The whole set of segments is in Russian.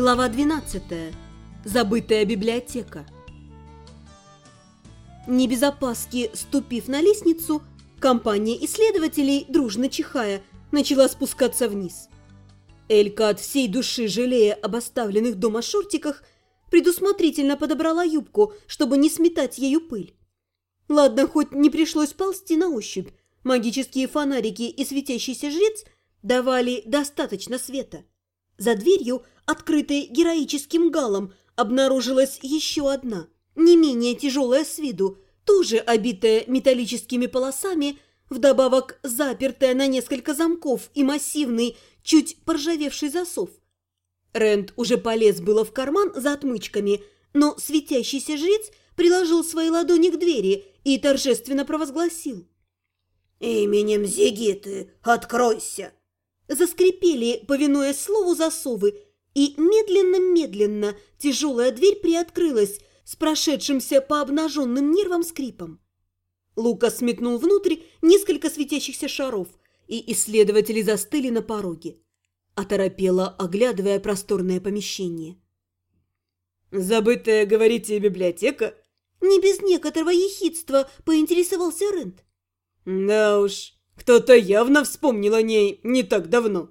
Глава 12. Забытая библиотека. Не без опаски ступив на лестницу, компания исследователей, дружно чихая, начала спускаться вниз. Элька, от всей души жалея об оставленных дома шортиках, предусмотрительно подобрала юбку, чтобы не сметать ею пыль. Ладно, хоть не пришлось ползти на ощупь, магические фонарики и светящийся жрец давали достаточно света. За дверью, открытой героическим галом, обнаружилась еще одна, не менее тяжелая с виду, тоже обитая металлическими полосами, вдобавок запертая на несколько замков и массивный, чуть поржавевший засов. Рэнд уже полез было в карман за отмычками, но светящийся жрец приложил свои ладони к двери и торжественно провозгласил: «Именем Зигиты откройся!» Заскрипели, повинуясь слову, засовы, и медленно-медленно тяжелая дверь приоткрылась с прошедшимся по обнаженным нервам скрипом. Лукас метнул внутрь несколько светящихся шаров, и исследователи застыли на пороге, оторопело оглядывая просторное помещение. «Забытая, говорите, библиотека?» Не без некоторого ехидства поинтересовался Рэнд. «Да уж, кто-то явно вспомнил о ней не так давно».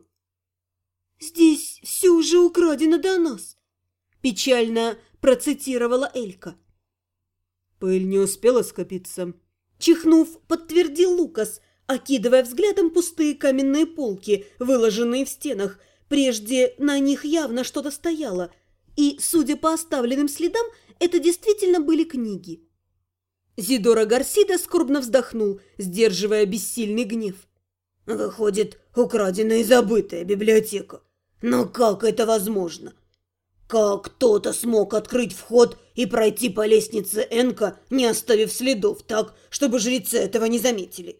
«Здесь все уже украдено до нас», – печально процитировала Элька. «Пыль не успела скопиться», – чихнув, подтвердил Лукас, окидывая взглядом пустые каменные полки, выложенные в стенах. Прежде на них явно что-то стояло, и, судя по оставленным следам, это действительно были книги. Зидора Гарсида скорбно вздохнул, сдерживая бессильный гнев. «Выходит, украденная и забытая библиотека. Но как это возможно? Как кто-то смог открыть вход и пройти по лестнице Энка, не оставив следов так, чтобы жрецы этого не заметили?»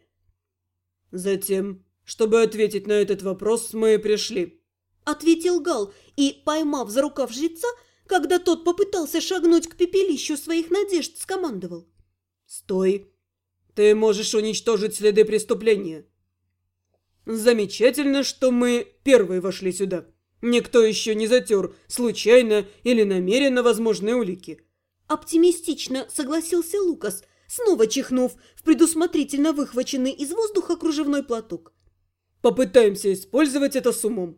«Затем, чтобы ответить на этот вопрос, мы пришли», – ответил Гал и, поймав за рукав жреца, когда тот попытался шагнуть к пепелищу своих надежд, скомандовал: «Стой! Ты можешь уничтожить следы преступления. Замечательно, что мы первые вошли сюда. Никто еще не затер случайно или намеренно возможные улики». Оптимистично согласился Лукас, снова чихнув в предусмотрительно выхваченный из воздуха кружевной платок. «Попытаемся использовать это с умом».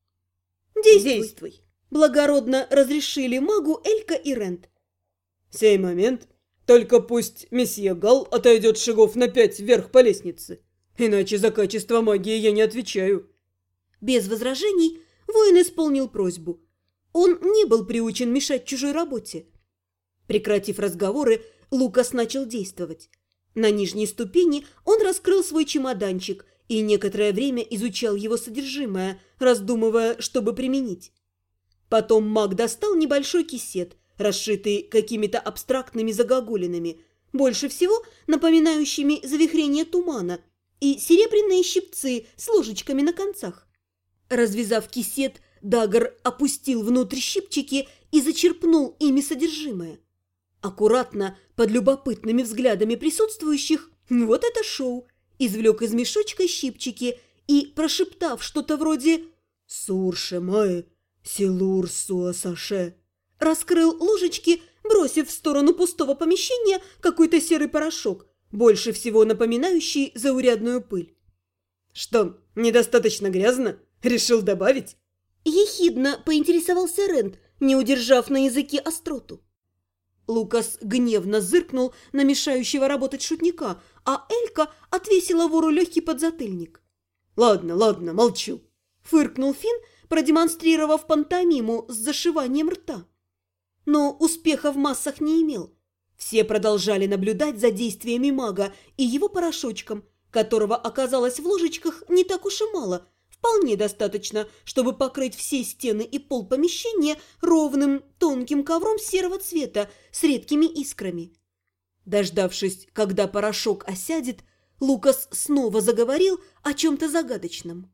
«Действуй!» – благородно разрешили магу Элька и Рэнд. «Сей момент. Только пусть месье Гал отойдет шагов на 5 вверх по лестнице. Иначе за качество магии я не отвечаю». Без возражений воин исполнил просьбу. Он не был приучен мешать чужой работе. Прекратив разговоры, Лукас начал действовать. На нижней ступени он раскрыл свой чемоданчик и некоторое время изучал его содержимое, раздумывая, чтобы применить. Потом маг достал небольшой кисет, расшитый какими-то абстрактными загогулинами, больше всего напоминающими завихрение тумана, и серебряные щипцы с ложечками на концах. Развязав кисет, Даггар опустил внутрь щипчики и зачерпнул ими содержимое. Аккуратно, под любопытными взглядами присутствующих, вот это шоу, извлек из мешочка щипчики и, прошептав что-то вроде «Сурше мае, силур суасаше», раскрыл ложечки, бросив в сторону пустого помещения какой-то серый порошок, больше всего напоминающий заурядную пыль. «Что, недостаточно грязно? Решил добавить?» Ехидно поинтересовался Рэнд, не удержав на языке остроту. Лукас гневно зыркнул на мешающего работать шутника, а Элька отвесила вору легкий подзатыльник. «Ладно, ладно, молчу», – фыркнул Финн, продемонстрировав пантомиму с зашиванием рта. Но успеха в массах не имел. Все продолжали наблюдать за действиями мага и его порошочком, которого оказалось в ложечках не так уж и мало, вполне достаточно, чтобы покрыть все стены и пол помещения ровным тонким ковром серого цвета с редкими искрами. Дождавшись, когда порошок осядет, Лукас снова заговорил о чем-то загадочном.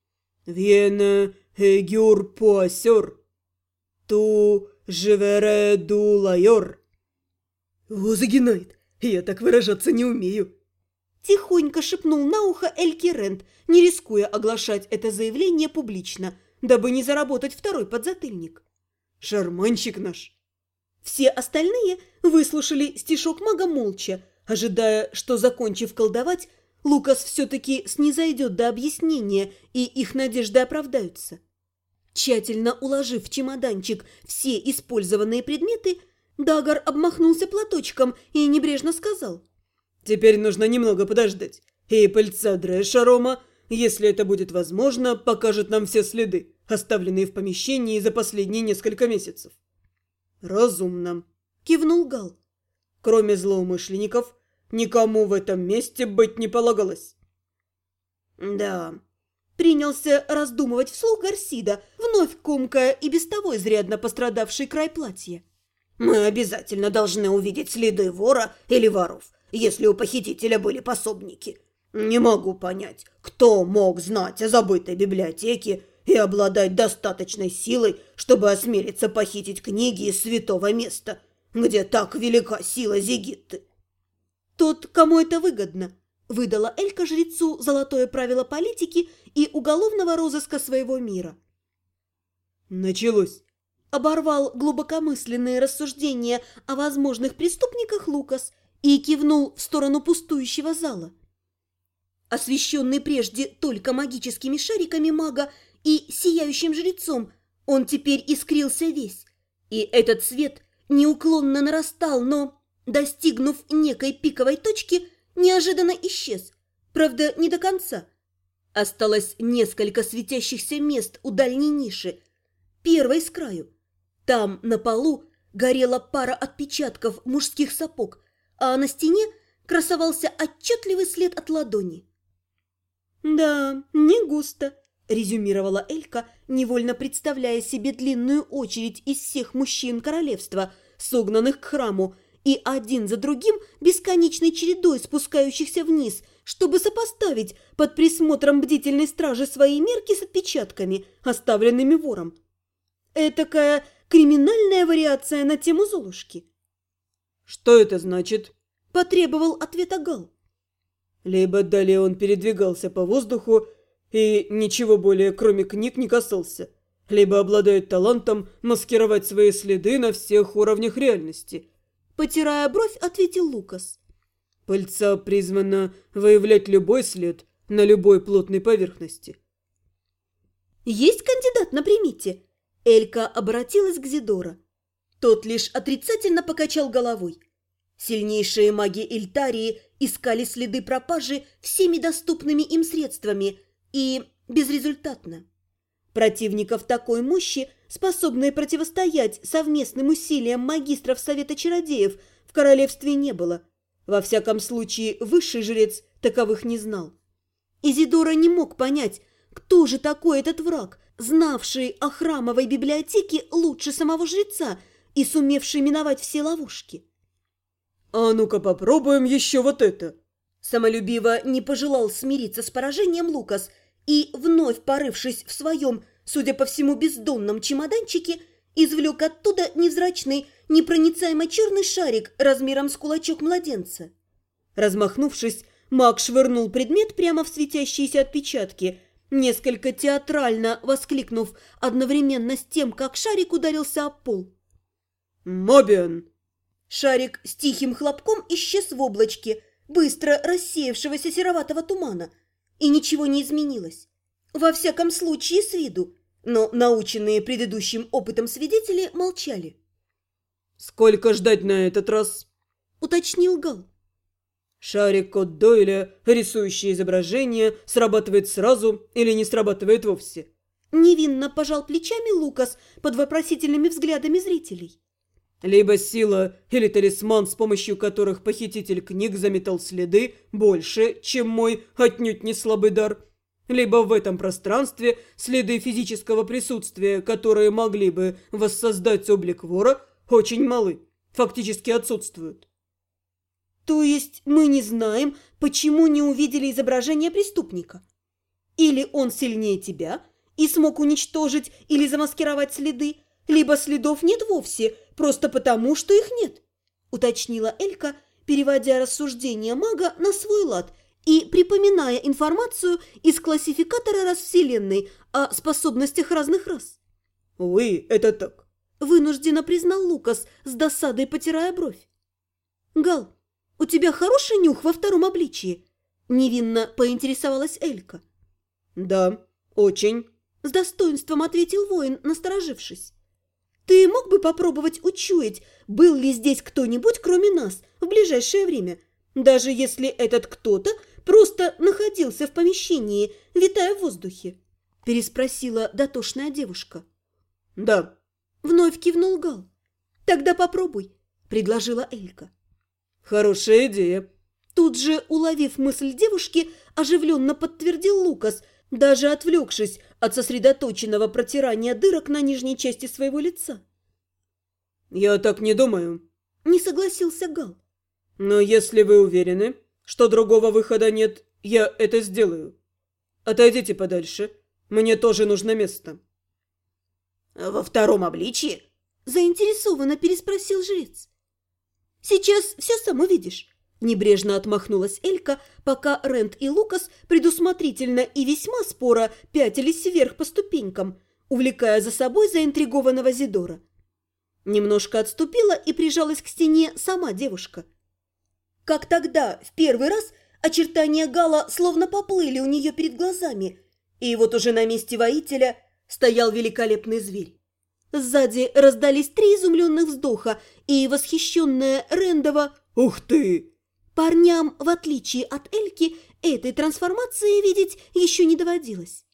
«Вена эгюр пуасер, ту живере ду лайор». «О, загинает! Я так выражаться не умею!» Тихонько шепнул на ухо Эльке Рэнд, не рискуя оглашать это заявление публично, дабы не заработать второй подзатыльник. Шарманщик наш. Все остальные выслушали стишок мага молча, ожидая, что, закончив колдовать, Лукас все-таки снизойдет до объяснения, и их надежды оправдаются. Тщательно уложив в чемоданчик все использованные предметы, Дагар обмахнулся платочком и небрежно сказал: «Теперь нужно немного подождать, и пыльца Дрэша Рома, если это будет возможно, покажет нам все следы, оставленные в помещении за последние несколько месяцев». «Разумно», – кивнул Гал. «Кроме злоумышленников, никому в этом месте быть не полагалось». «Да», – принялся раздумывать вслух Гарсида, вновь комкая и без того изрядно пострадавший край платья. «мы обязательно должны увидеть следы вора или воров, если у похитителя были пособники. Не могу понять, кто мог знать о забытой библиотеке и обладать достаточной силой, чтобы осмелиться похитить книги из святого места, где так велика сила Зигитты». «Тот, кому это выгодно», – выдала Элька жрецу золотое правило политики и уголовного розыска своего мира. «Началось», – оборвал глубокомысленные рассуждения о возможных преступниках Лукас и кивнул в сторону пустующего зала. Освещенный прежде только магическими шариками мага и сияющим жрецом, он теперь искрился весь, и этот свет неуклонно нарастал, но, достигнув некой пиковой точки, неожиданно исчез, правда, не до конца. Осталось несколько светящихся мест у дальней ниши, первой с краю. Там, на полу, горела пара отпечатков мужских сапог, а на стене красовался отчетливый след от ладони. «Да, не густо», – резюмировала Элька, невольно представляя себе длинную очередь из всех мужчин королевства, согнанных к храму, и один за другим бесконечной чередой спускающихся вниз, чтобы сопоставить под присмотром бдительной стражи свои мерки с отпечатками, оставленными вором. Этакая криминальная вариация на тему Золушки. «Что это значит?» – потребовал ответа Гал. Либо далее он передвигался по воздуху и ничего более, кроме книг, не касался, либо обладает талантом маскировать свои следы на всех уровнях реальности. Потирая бровь, ответил Лукас. Пыльца призвана выявлять любой след на любой плотной поверхности. «Есть кандидат на примете?» Элька обратилась к Зидора. Тот лишь отрицательно покачал головой. Сильнейшие маги Эльтарии искали следы пропажи всеми доступными им средствами и безрезультатно. Противников такой мощи, способные противостоять совместным усилиям магистров Совета Чародеев, в королевстве не было. Во всяком случае, высший жрец таковых не знал. Изидора не мог понять, кто же такой этот враг, знавший о храмовой библиотеке лучше самого жреца и сумевший миновать все ловушки. «А ну-ка попробуем еще вот это!» Самолюбиво не пожелал смириться с поражением Лукас и, вновь порывшись в своем, судя по всему, бездонном чемоданчике, извлек оттуда невзрачный, непроницаемый черный шарик размером с кулачок младенца. Размахнувшись, маг швырнул предмет прямо в светящиеся отпечатки, несколько театрально воскликнув одновременно с тем, как шарик ударился об пол. «Мобиан!» Шарик с тихим хлопком исчез в облачке быстро рассеявшегося сероватого тумана, и ничего не изменилось. Во всяком случае, с виду, но наученные предыдущим опытом свидетели молчали. «Сколько ждать на этот раз?» – уточнил Гал. «Шарик от Дойля, рисующий изображение, срабатывает сразу или не срабатывает вовсе?» Невинно пожал плечами Лукас под вопросительными взглядами зрителей. «Либо сила или талисман, с помощью которых похититель книг заметал следы, больше, чем мой отнюдь не слабый дар. Либо в этом пространстве следы физического присутствия, которые могли бы воссоздать облик вора, очень малы, фактически отсутствуют». «То есть мы не знаем, почему не увидели изображение преступника? Или он сильнее тебя и смог уничтожить или замаскировать следы, либо следов нет вовсе, просто потому, что их нет», – уточнила Элька, переводя рассуждения мага на свой лад и припоминая информацию из классификатора рас Вселенной о способностях разных рас. «Увы, это так. Вынужденно признал Лукас, с досадой потирая бровь. «Гал, у тебя хороший нюх во втором обличии?» Невинно поинтересовалась Элька. «Да, очень», – с достоинством ответил воин, насторожившись. «Ты мог бы попробовать учуять, был ли здесь кто-нибудь, кроме нас, в ближайшее время, даже если этот кто-то просто находился в помещении, витая в воздухе?» – переспросила дотошная девушка. «Да». Вновь кивнул Гал. «Тогда попробуй», – предложила Элька. «Хорошая идея». Тут же, уловив мысль девушки, оживленно подтвердил Лукас, даже отвлекшись от сосредоточенного протирания дырок на нижней части своего лица. «Я так не думаю», – не согласился Гал. «но если вы уверены, что другого выхода нет, я это сделаю. Отойдите подальше, мне тоже нужно место». «Во втором обличье?» – заинтересованно переспросил жрец. «Сейчас все сам увидишь». Небрежно отмахнулась Элька, пока Рент и Лукас предусмотрительно и весьма споро пятились вверх по ступенькам, увлекая за собой заинтригованного Зидора. Немножко отступила и прижалась к стене сама девушка. Как тогда, в первый раз, очертания Гала словно поплыли у нее перед глазами, и вот уже на месте воителя стоял великолепный зверь. Сзади раздались 3 изумленных вздоха, и восхищенная Рендова «Ух ты!» Парням, в отличие от Эльки, этой трансформации видеть еще не доводилось.